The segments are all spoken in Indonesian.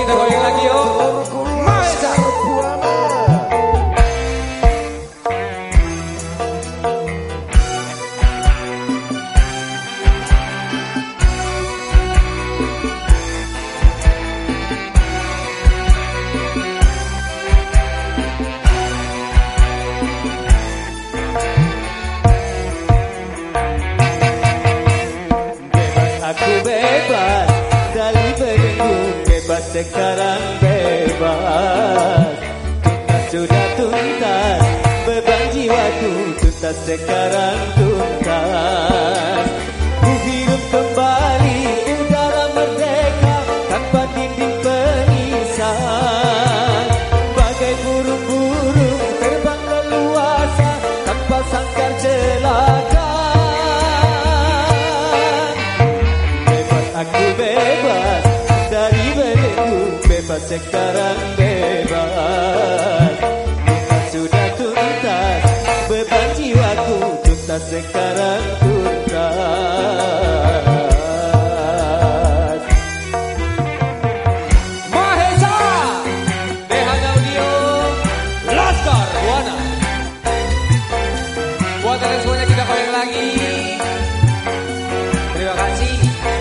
kita goyang lagi yuk. Maesa. Aku bebas dari belenggu, bebas sekarang bebas. Kita sudah tuntas, beban jiwaku tuntas sekarang tuntas. Ku hidup kembali udara merdeka tanpa dinding pemisah. Bagai burung-burung terbang leluasa tanpa sangkar celaka. Aku bebas dari belenggu, bebas sekarang bebas. Kita sudah tuntas, beban jiwaku tuntas sekarang tuntas. Mahesa, Dehan Audio, Laskar Buana. Buat kalian semuanya kita goyang lagi. Terima kasih.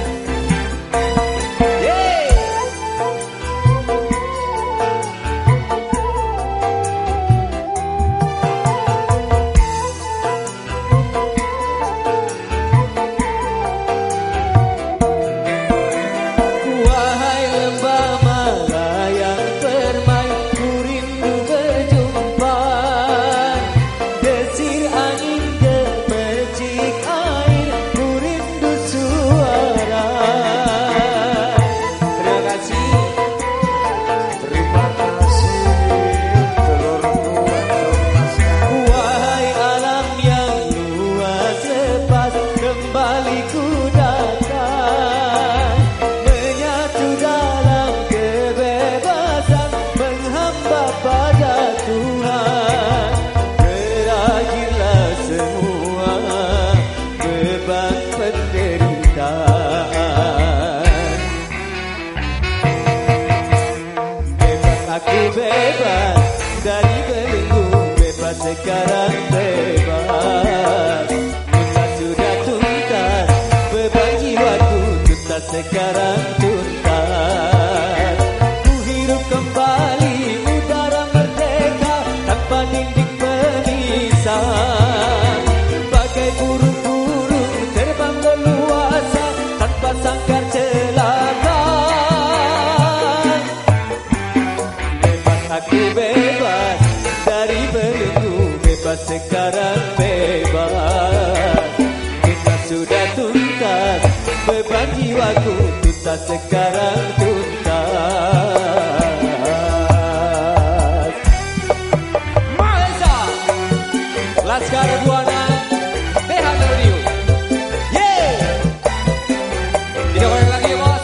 Aku bebas dari belenggu, bebas sekarang bebas. Kita sudah tuntas, beban jiwaku tuntas sekarang tuntas. Ku hidup kembali udara merdeka tanpa dinding pemisah. Bagai burung-burung terbang leluasa tanpa sangkar celaka. Aku bebas dari belenggu, bebas sekarang bebas. Kita sudah tuntas, beban jiwaku tuntas sekarang tuntas. Mahesa, Laskar Buana, Dehan Audio. Yeay. Kita goyang lagi bos.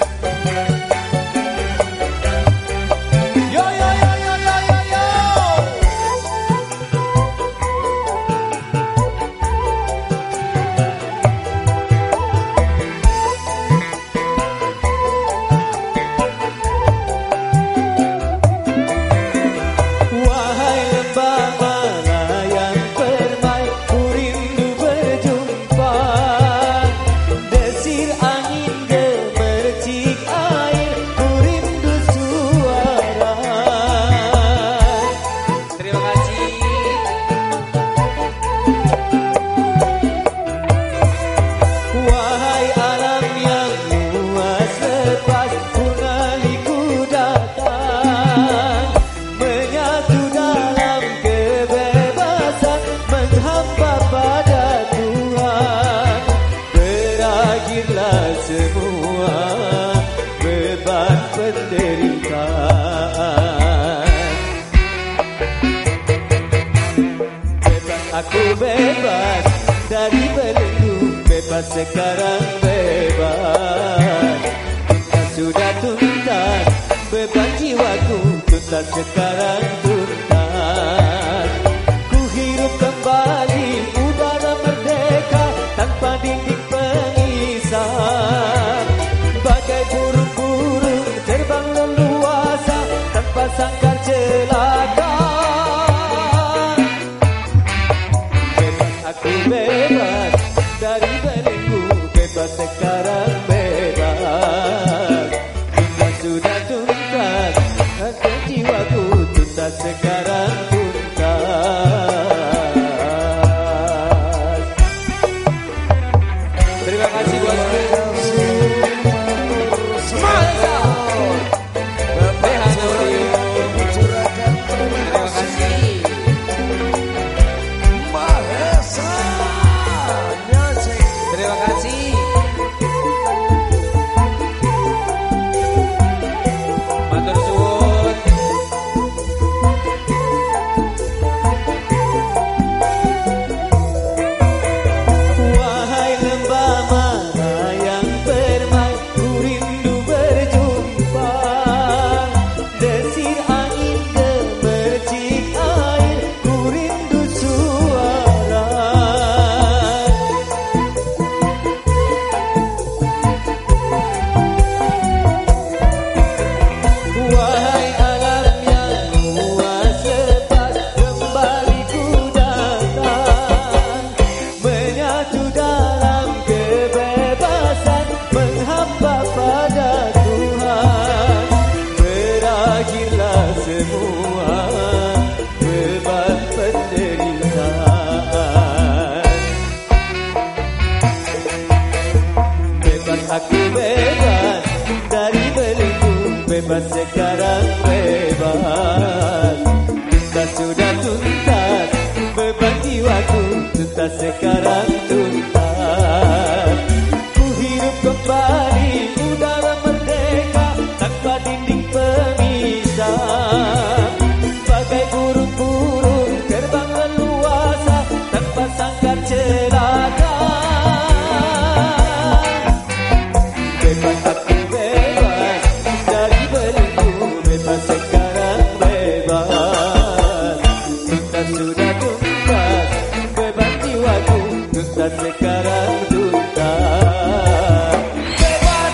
Aku bebas dari belenggu, bebas sekarang bebas. Kita sudah tuntas, beban jiwaku tuntas sekarang tuntas. Ku hidup kembali udara merdeka tanpa dinding pemisah. Bagai burung-burung terbang leluhur sekarang tuntas. Terima kasih bosku. Mahesa. Terima kasih. Mahesa. Terima kasih. Matur suwun. Wahai lembah mana yang permai, ku rindu berjumpa. Desir angin gemercik air, ku rindu suara. Wahai alam yang luas lepas, kembali ku datang, menyatu dalam kebebasan, menghamba pada Tuhan. Berakhirlah semua beban penderitaan. Bebas aku bebas dari belenggu, bebas sekarang bebas. Tuntas sudah tuntas, beban jiwaku tuntas sekarang tuntas. Ku hidup kembali udara merdeka tanpa dinding pemisah. Bagai burung-burung terbang leluasa tanpa sangkar celaka. Bebas aku bebas dari belenggu, bebas sekarang bebas. Tuntas sudah tuntas, beban jiwaku tuntas sekarang tuntas. Bebas.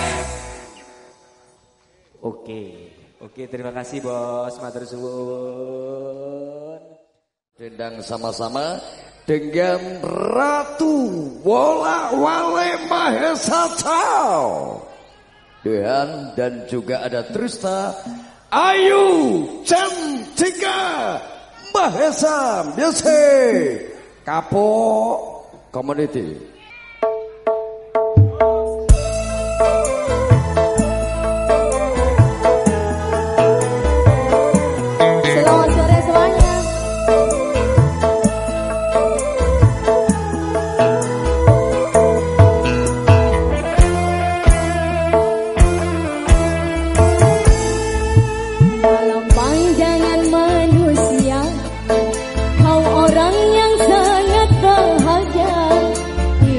Oke, terima kasih bos, matur suwun. Dendang sama-sama dengan Ratu Wola Wale Mahesa Cao. Dan juga ada Trista Ayu Cantika Mahesa Biasa Kapok Community. Selamat sore semuanya. Dalam pandangan manusia, kau orang yang sangat bahagia.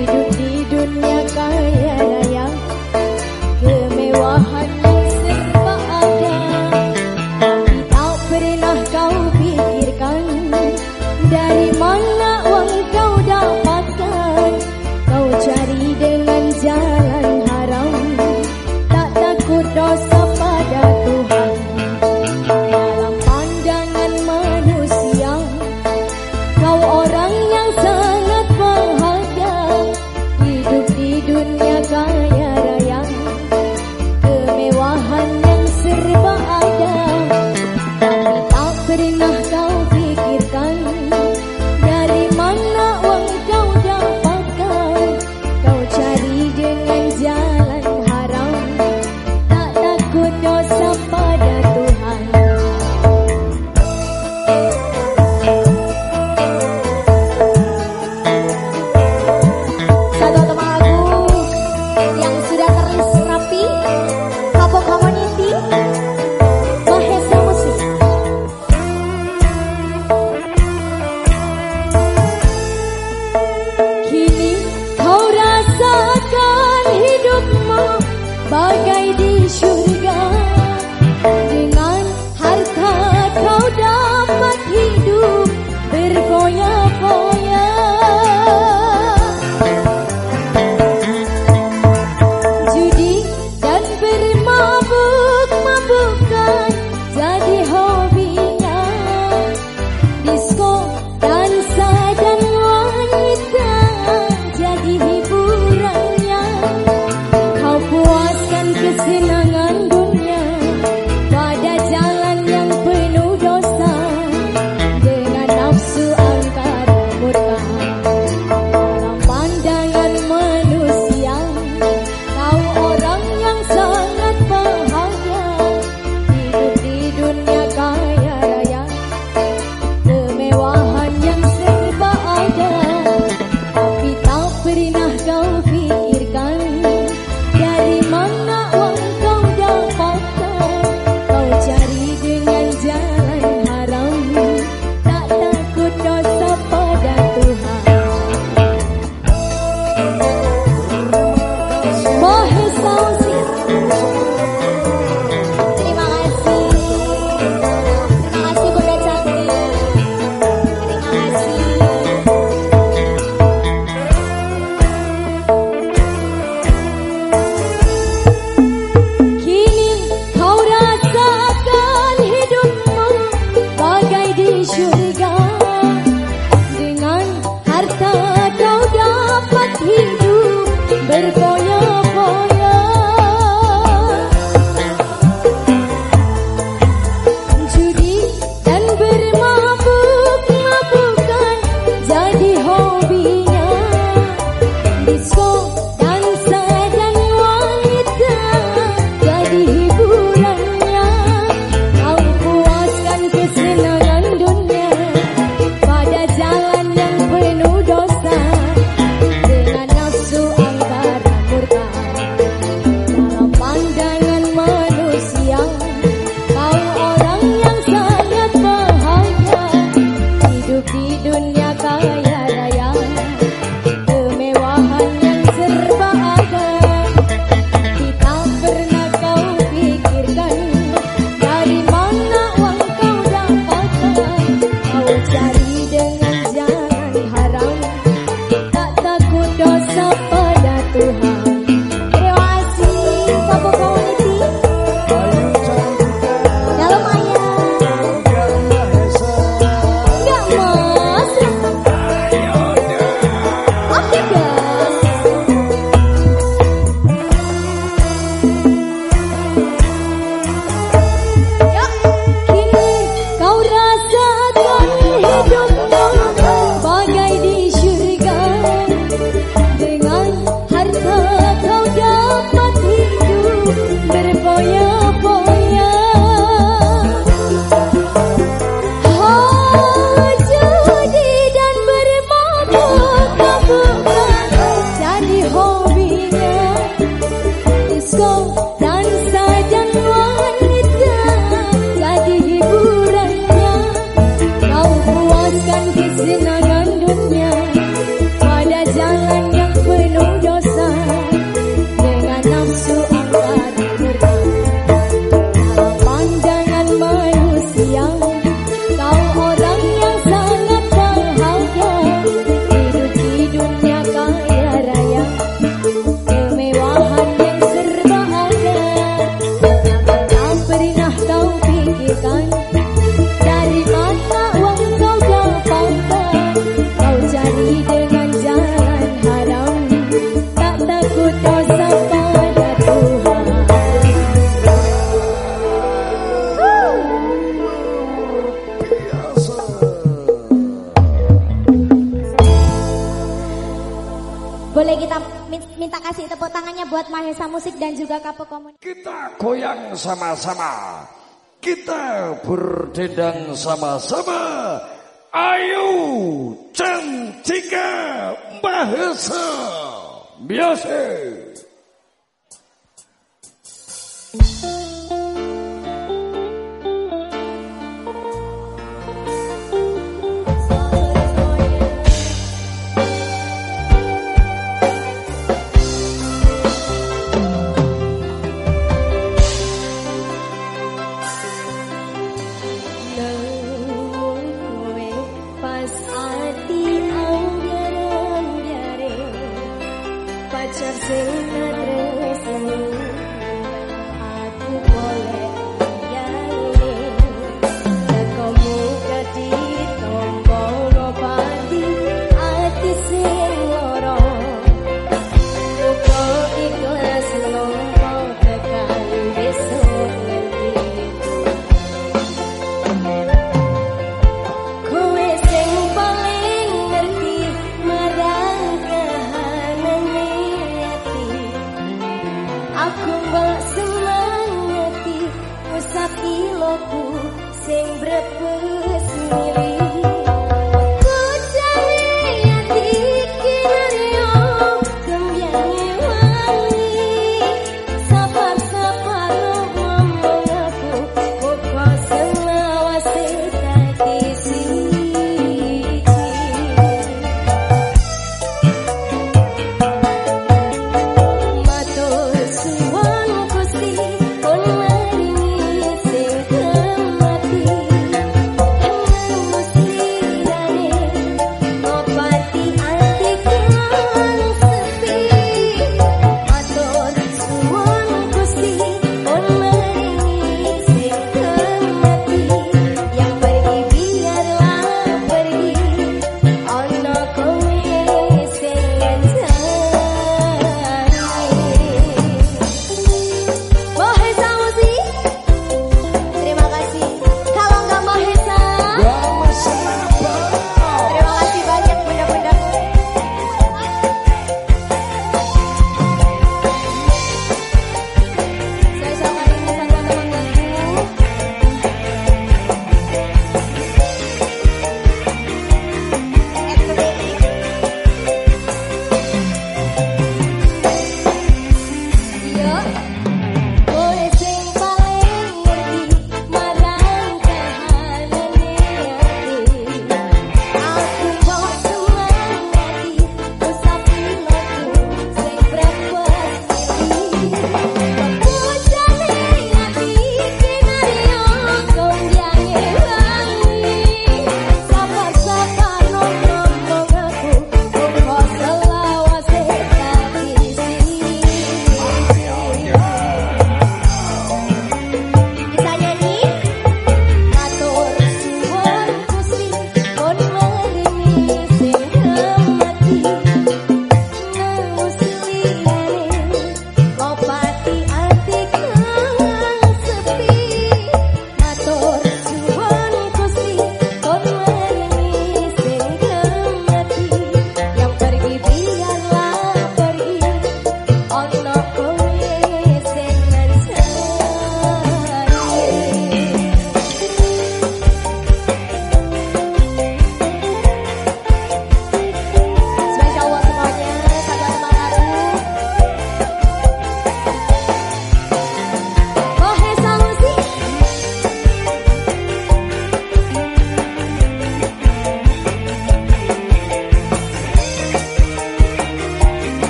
pikirkan. Dari mata uang kau dapatkan, kau cari dengan jalan haram, tak takut dosa pada Tuhan. Boleh kita minta kasih tepuk tangannya buat Mahesa Musik dan juga Kapo Komunikasi. Kita goyang sama-sama, kita berdendang sama-sama. Ayo Cantika Mahesa Biasa.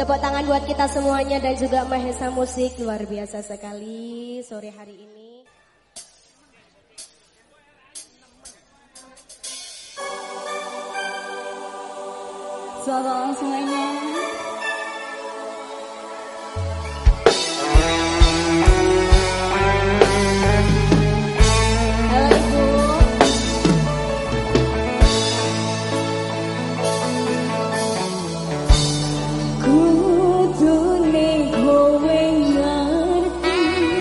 Tepuk tangan buat kita semuanya dan juga Mahesa Musik, luar biasa sekali sore hari ini. Selamat semuanya. Halo Ibu. Kudune kowe ngerti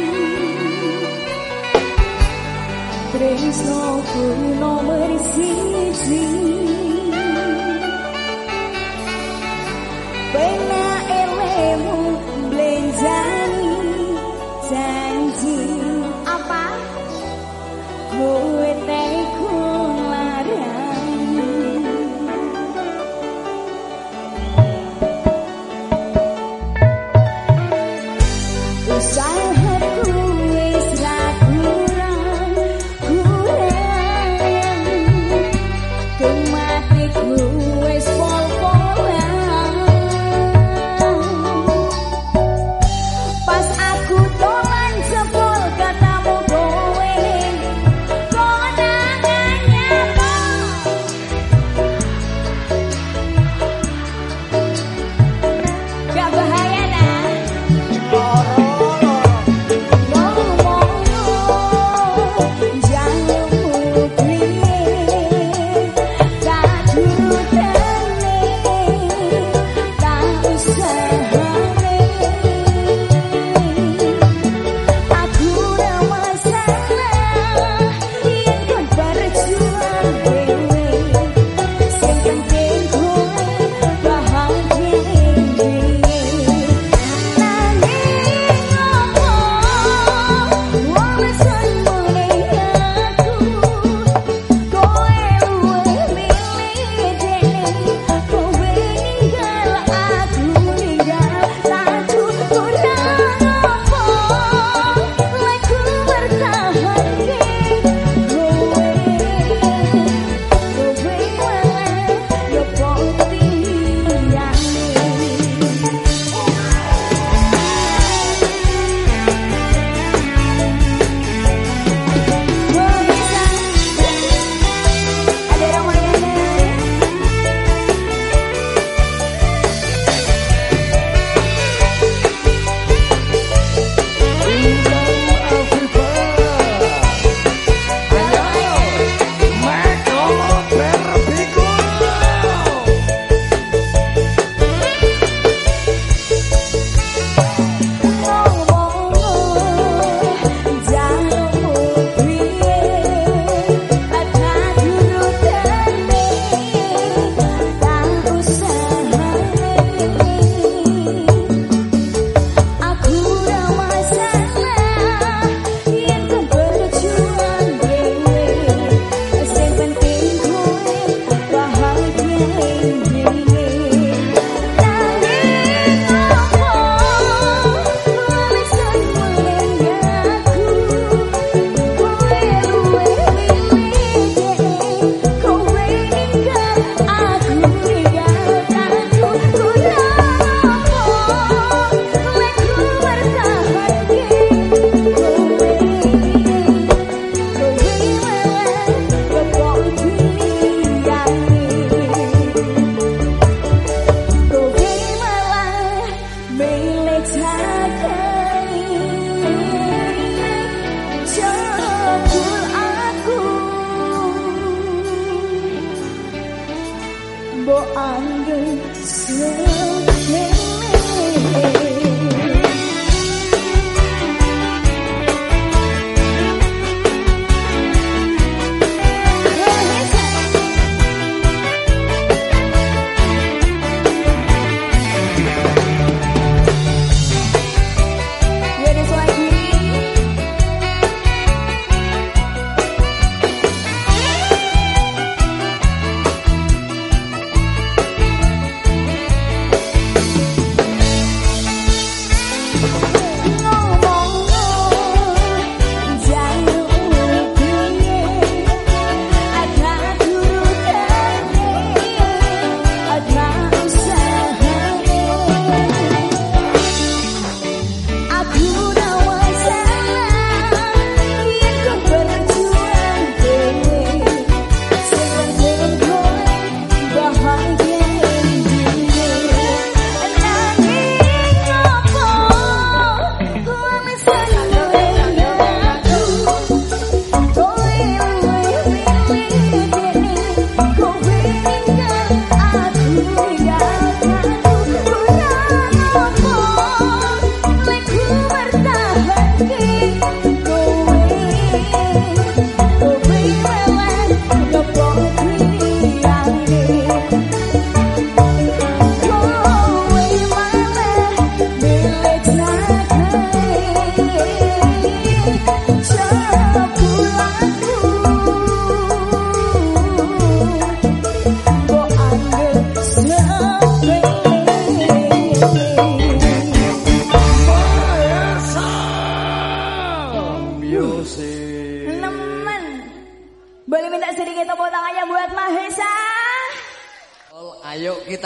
tresnoku nomor siji.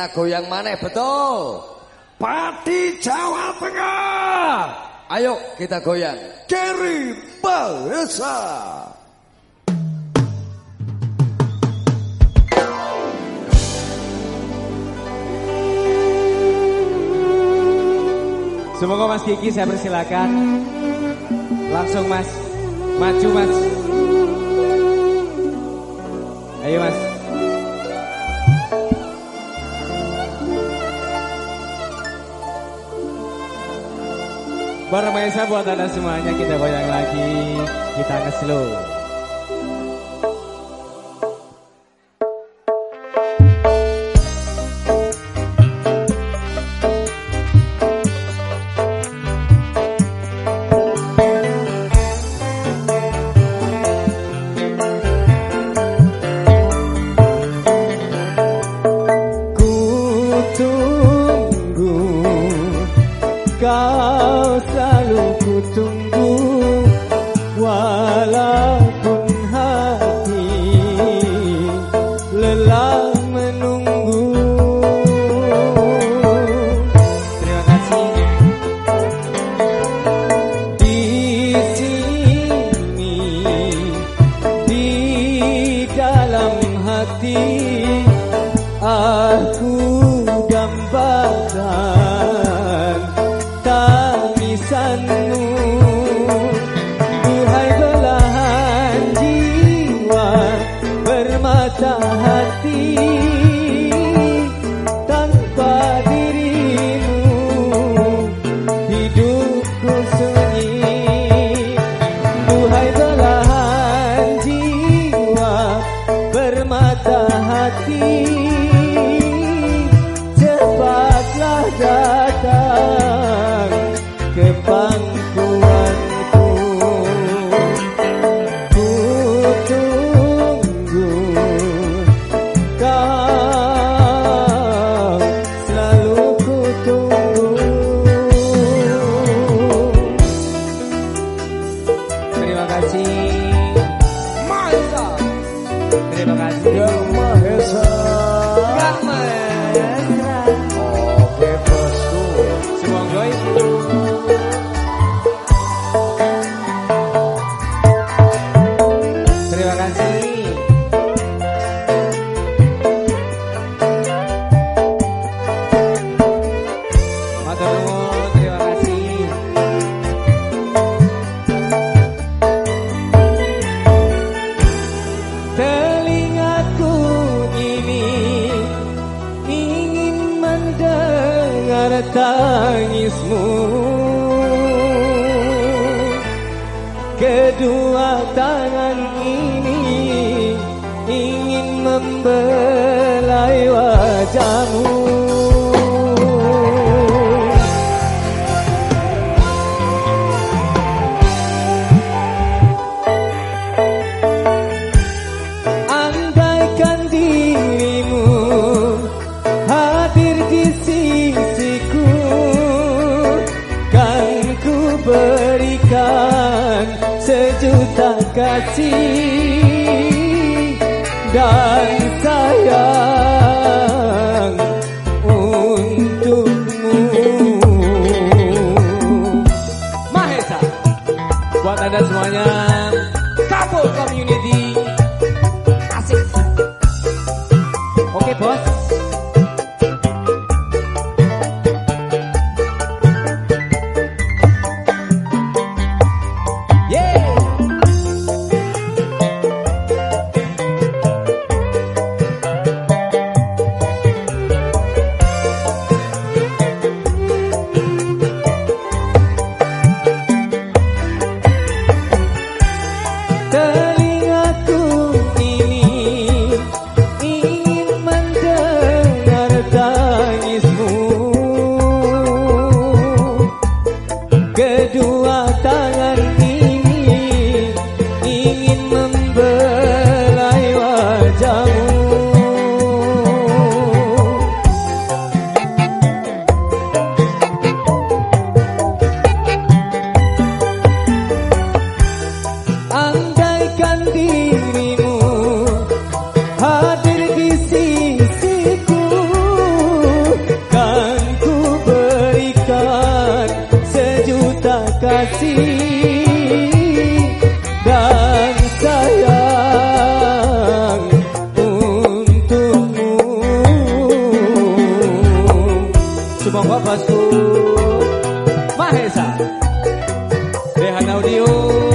kita goyang maneh, betul. Pati Jawa Tengah. Ayo kita goyang. Keri Bahasa. Semoga Mas Kiki saya persilakan. Langsung Mas, maju Mas. Ayo Mas. Bareng Maisa buat Anda semuanya, kita goyang lagi, kita nge-slow. Kau selalu kutunggu, walaupun hati lelah menunggu. Terima kasih. Di sini, di dalam hati, aku dambakan tangisanmu, duhai belahan jiwa bermata hati. Tanpa dirimu hidupku sunyi, duhai belahan jiwa bermata hati. Cepatlah datang ke pangkuanku, ku tunggu kau, selalu ku tunggu. Terima kasih Maesa. Terima kasih Yang Mahesa. Kang Maestra. Oke bosku. Semoga itu. Terima kasih. Matur nuwun, terima kasih. Telingaku ini ingin mendengar tangismu. Kedua tangan ini ingin membelai wajahmu. Andaikan dirimu hadir di sisiku, kan ku berikan sejuta kasih dan sayang untukmu. Mahesa buat Anda semuanya, Couple Community. Asik. Oke bos. Yeah. kasih dan sayang untukmu. Semoga Bastu Mahesa Rehan Audio.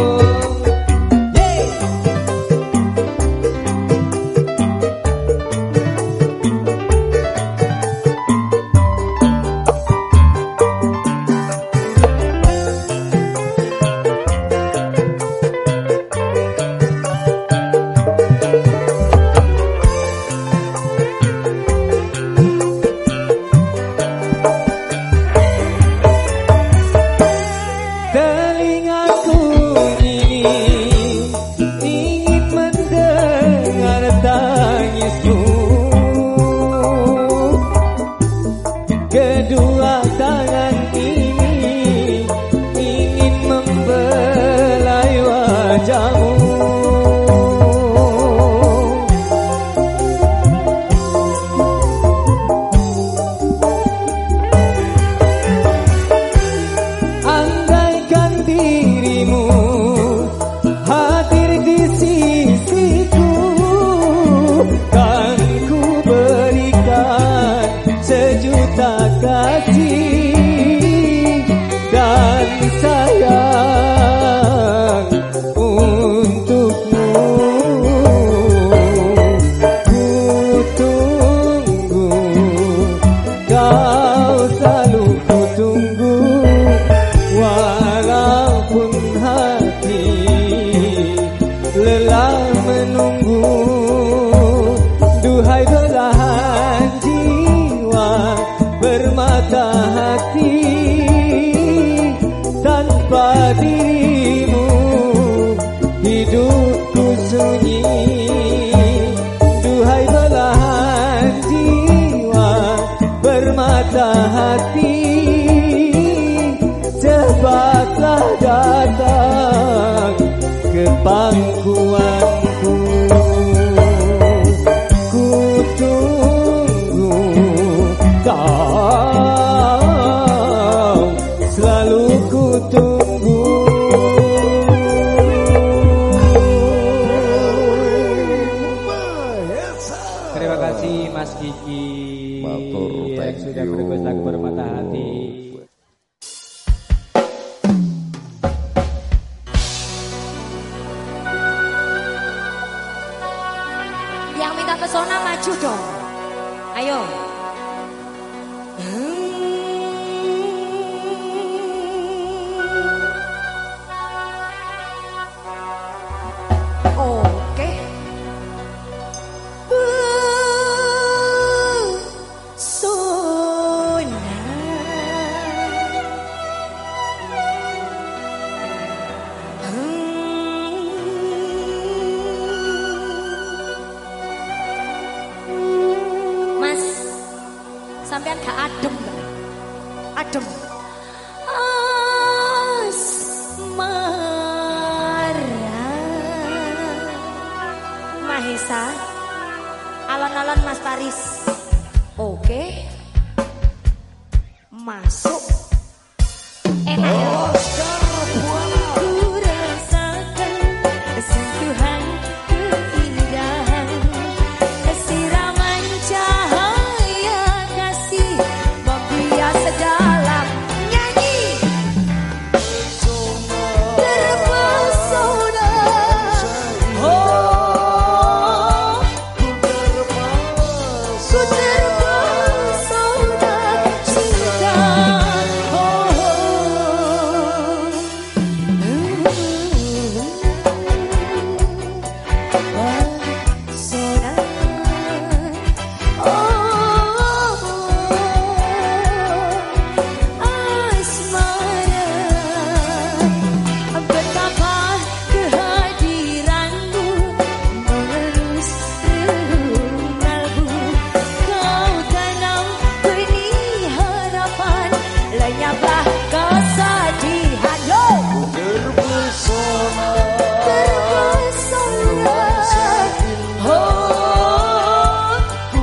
Kedua tangan ini ingin membelai wajahmu. Andaikan dirimu hadir di sisiku, kan ku berikan sejuta kasih dan sayang untukmu. Ku tunggu, kau selalu ku tunggu, walaupun hati lelah menunggu. Duhai belahan jiwa bermata hati, tanpa dirimu hidupku sunyi. Duhai belahan jiwa bermata hati, cepatlah datang ke pangkuanku. Ku tunggu kau, selalu ku tunggu. Terima kasih Mas Kiki yang sudah bergosok bermata hati. Yang minta pesona maju dong. Ayo. Oke. Pesona. Mas, sampean gak adem gak? Adem. Asmara Mahesa, alon-alon Mas Paris. Oke. Masuk. Enak ya? Ku rasakan sentuhan keindahan, siraman cahaya kasih membias dalam nyanyi. Terpesona, oh, ku terpesona cinta, oh, pesona, asmara. Betapa kehadiranmu mengelus relung kalbu. Kau tanam benih harapan, lenyaplah kesedihan. Yo! Terpesona, oh, ku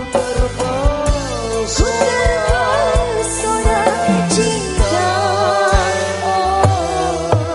terpesona cinta, oh.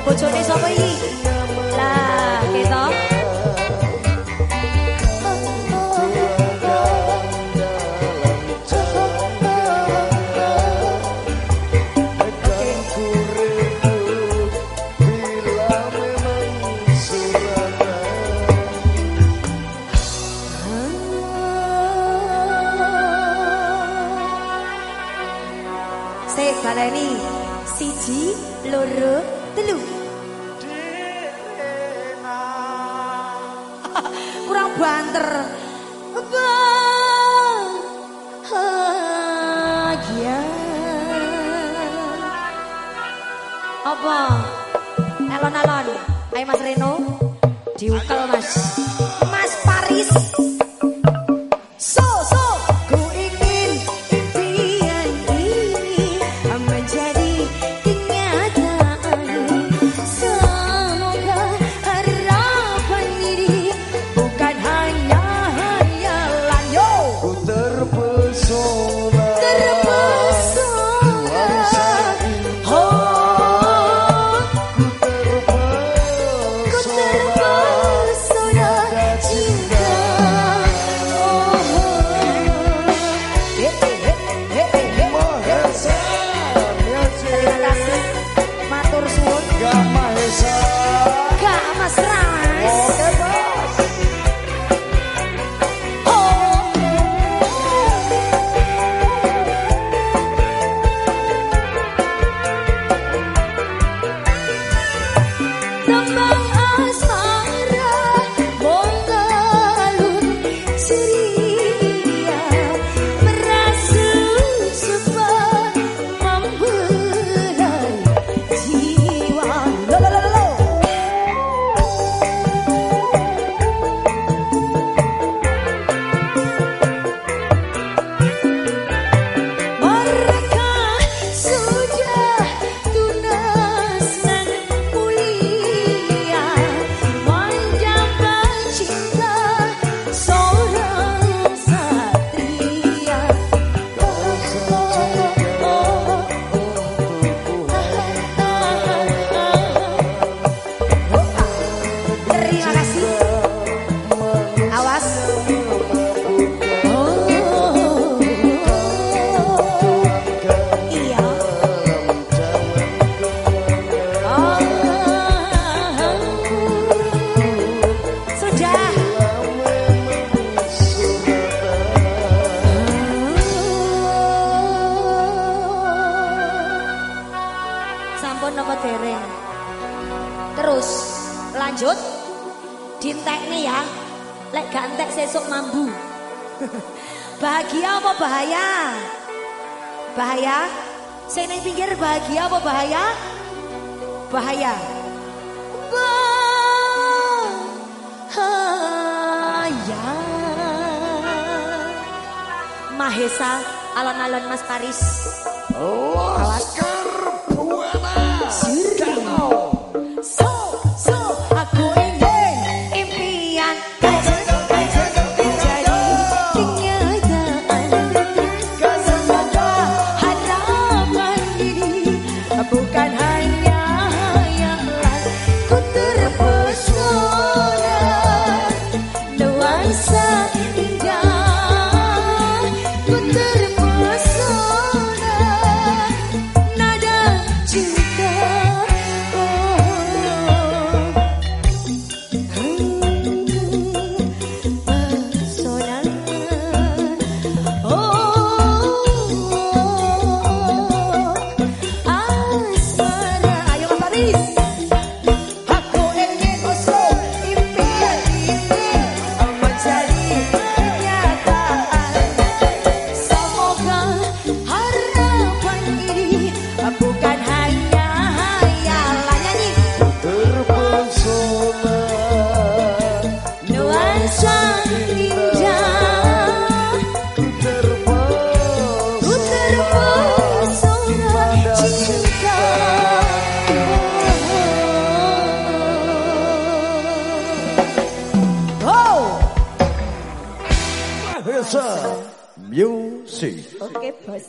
bojone sapa iki? Lah, gitu. Baleni siji loro telu kurang banter bahagia apa alon-alon ayo Mas Reno diukel Mas Mas Paris ku ingin impian ini menjadi kenyataan. Semoga harapan ini bukan hanya hayalan. Yo, Ku terpesona terpesona. Oh, ku terpesona cinta. Terima kasih, matur suwun. Gak Mahesa. Kak Mas Ras. Oke bos. Tembang asmara mengalun ceria merasuk sebab membelai jiwa. Mereka sudah tunas dan mulia menjaga cinta seorang satria. Terima kasih. Awas. Iya. Sudah. Sampun napa dereng? Terus lanjut ditekne ya. Lek gak entek sesuk mambu. Bahagia apa bahaya? Bahaya? Sing ning pinggir bahagia apa bahaya? Bahaya. Bahaya. Mahesa alon-alon Mas Paris. Laskar Buana. So, aku ingin impian menjadi kenyataan. Semoga harapan ini bukan hanya hayalan. Ku terpesona nuansa indah. Ku terpesona nada cinta. Pesona. Asmara. Ayo Mas Paris. Aku ingin usul impian ini menjadi kenyataan. Semoga harapan ini bukan hanya hayalan. Nyanyi. Terpesona. Nuansa indah. Ku terpesona cinta. Oh, Mahesa Music. oke bos.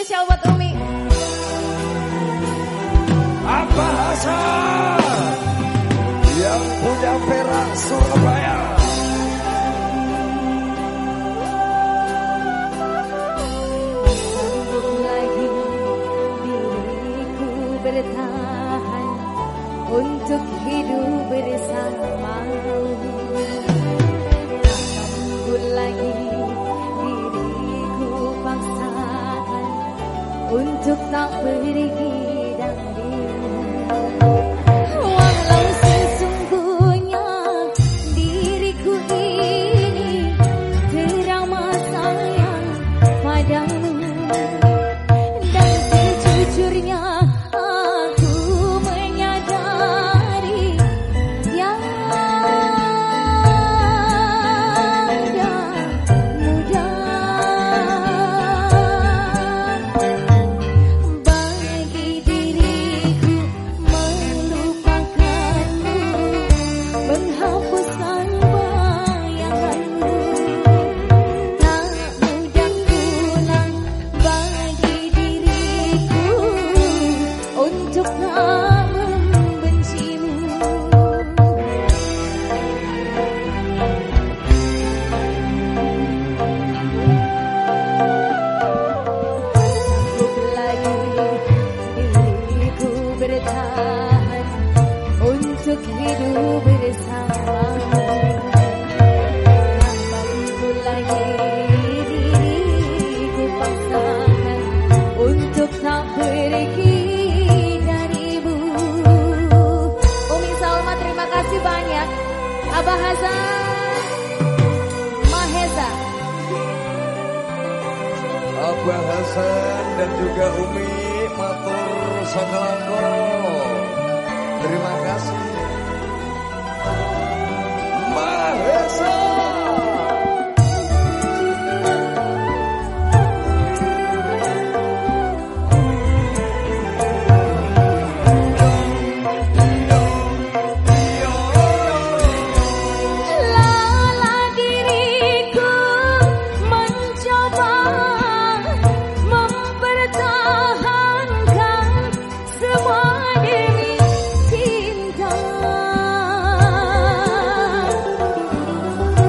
spesial buat Umi. Abah Hasan yang punya Perak Surabaya. Sanggup lagi diriku bertahan untuk hidup bersamamu. Sanggup lagi diriku paksakan untuk tak pergi darimu. Walau sesungguhnya diriku ini teramat sayang padamu, dan sejujurnya aku menyadari yang mudah bagi diriku melupakanmu, menghapuskan bayanganmu. Tak mudah pulang bagi diriku untuk tak membencimu. Sanggup lagi diriku bertahan untuk hidup bersamamu. Tak mampu lagi diriku paksakan untuk tak pergi darimu. Umi Salma terima kasih banyak. Abah Hasan Mahesa. Abah Hasan dan juga Umi matur sakalangko. Terima kasih. Mahesa. Lelah diriku mencoba mempertahankan semua demi cinta.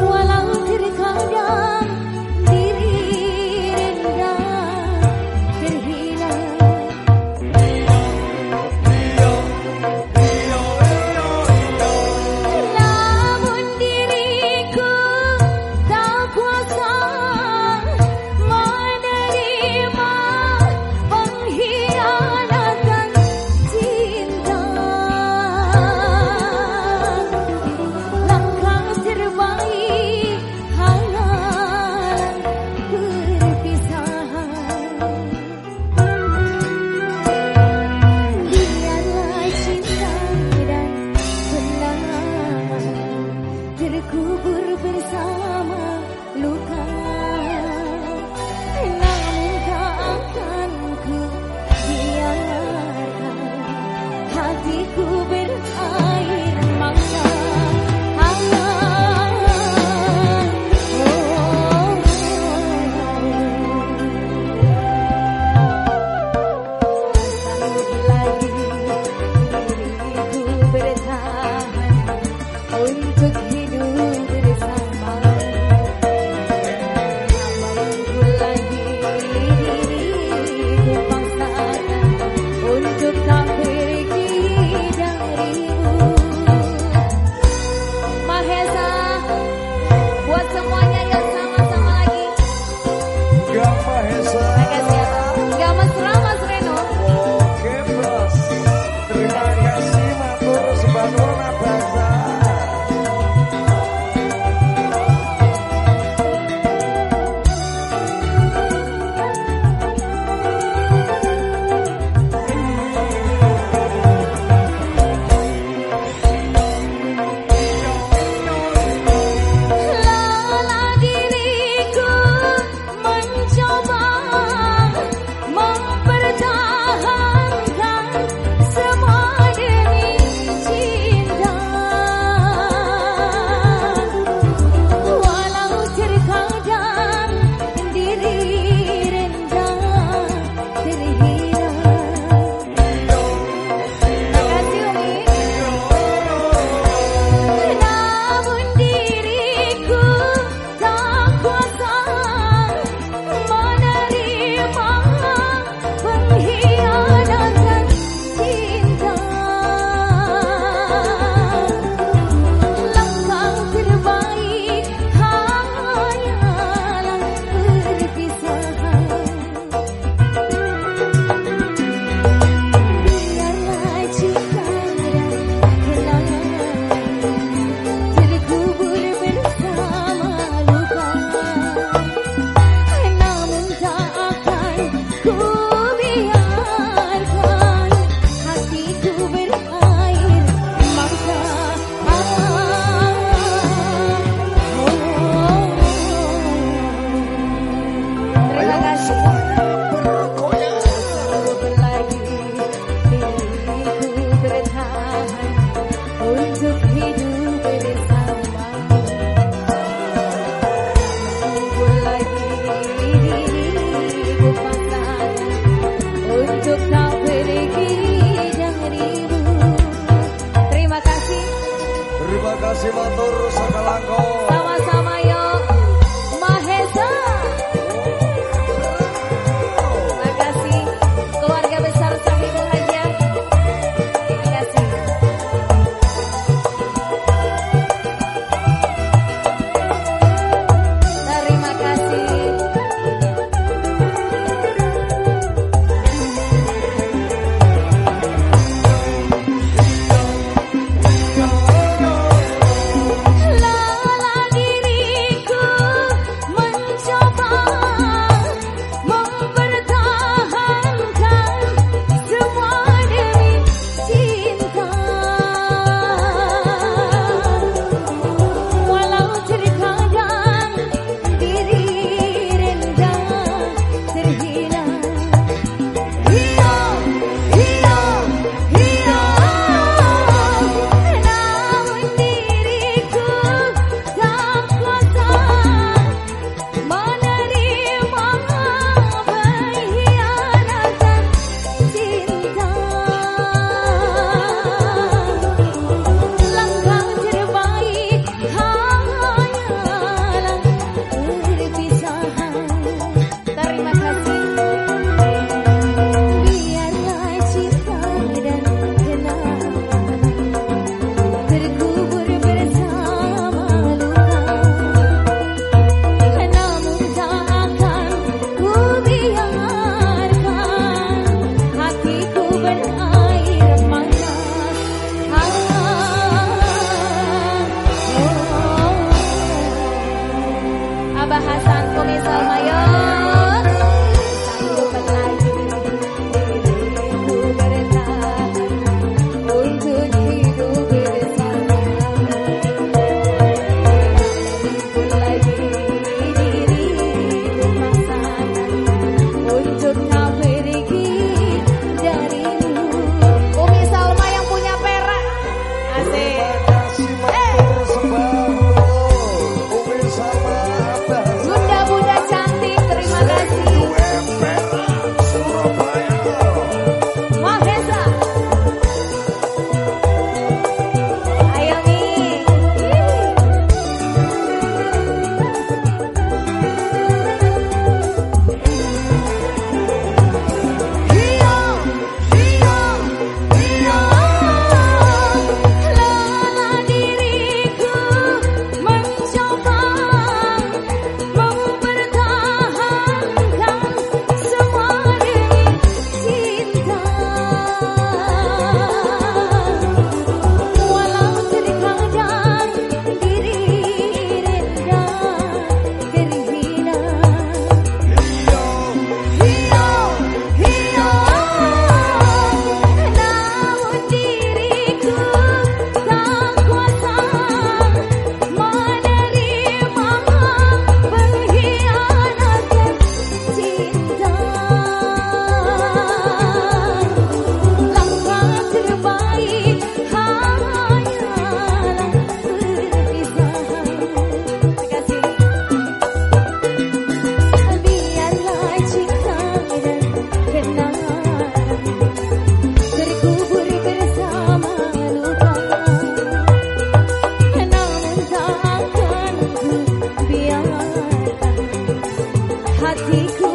hatiku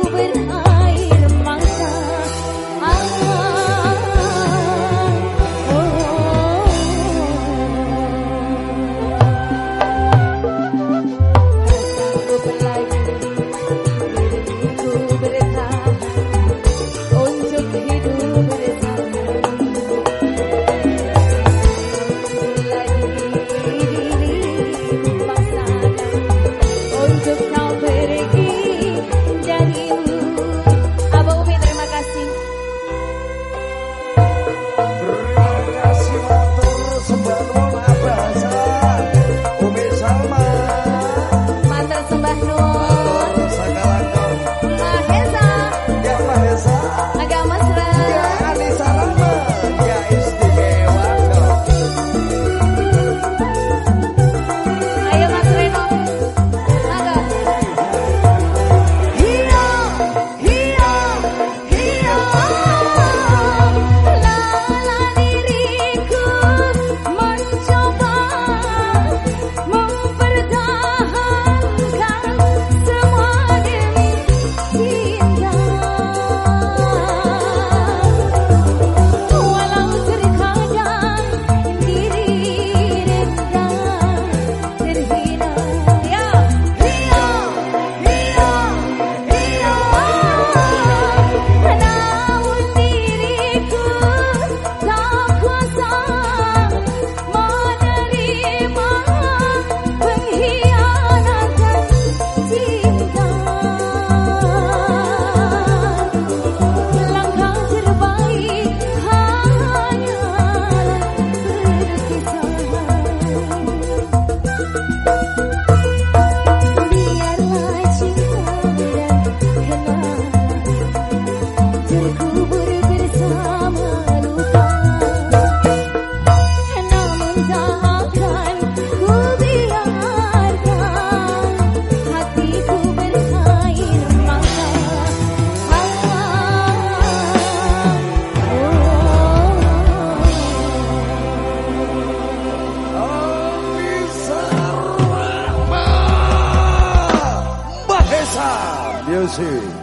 berair mata. Music.